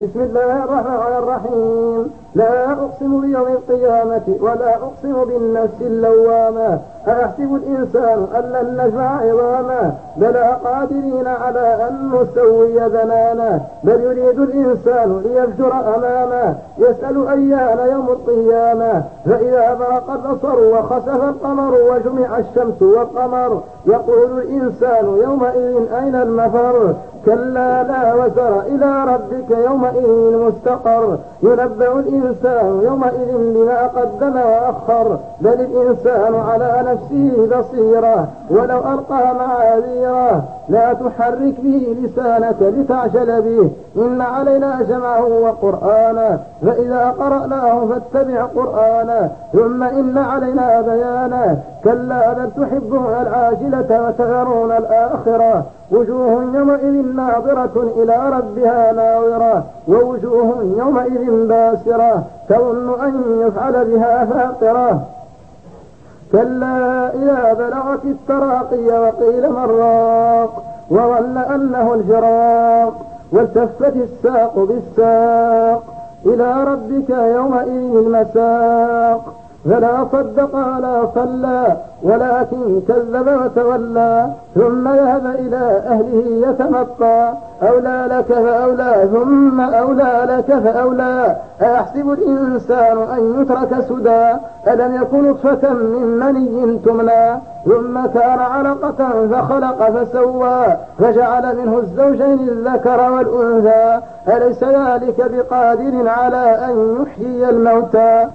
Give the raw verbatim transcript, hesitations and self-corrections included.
بسم الله الرحمن الرحيم. لا أقسم بيوم القيامة ولا أقسم بالنفس اللوامة. أيحسب الإنسان أن لن نجمع عظامه بلى قادرين على أن نسوي بنانه بل يريد الإنسان ليفجر أمامه يسأل أيان يوم القيامة فإذا برق البصر وخسف القمر وجمع الشمس والقمر يقول الإنسان يومئذ أين المفر كلا لا وزر إلى ربك يومئذ المستقر ينبأ الإنسان يومئذ بما قدم وأخر بل الإنسان على نفسه بصيرة ولو ألقى معاذيره لا تحرك به لسانك لتعجل به إن علينا جمعه وقرآنه فإذا قرأناه فاتبع قرآنه ثم إن علينا بيانه كلا بل تحبون العاجلة وتذرون الآخرة وجوه يومئذ ناظرة إلى ربها ناظرة ووجوه يومئذ باسرة تظن أن يفعل بها فاقرة كلا إذا بلغت التراقي وقيل من راق وظن أنه الفراق والتفت الساق بالساق إلى ربك يومئذ المساق فلا صدق ولا صلى ولكن كذب وتولى ثم ذهب إلى أهله يتمطى أولى لك فأولى ثم أولى لك فأولى أيحسب الإنسان أن يترك سدى ألم يكن نطفة من مني تمنى ثم كان علقة فخلق فسوى فجعل منه الزوجين الذكر والأنثى أليس ذلك بقادر على أن يحيي الموتى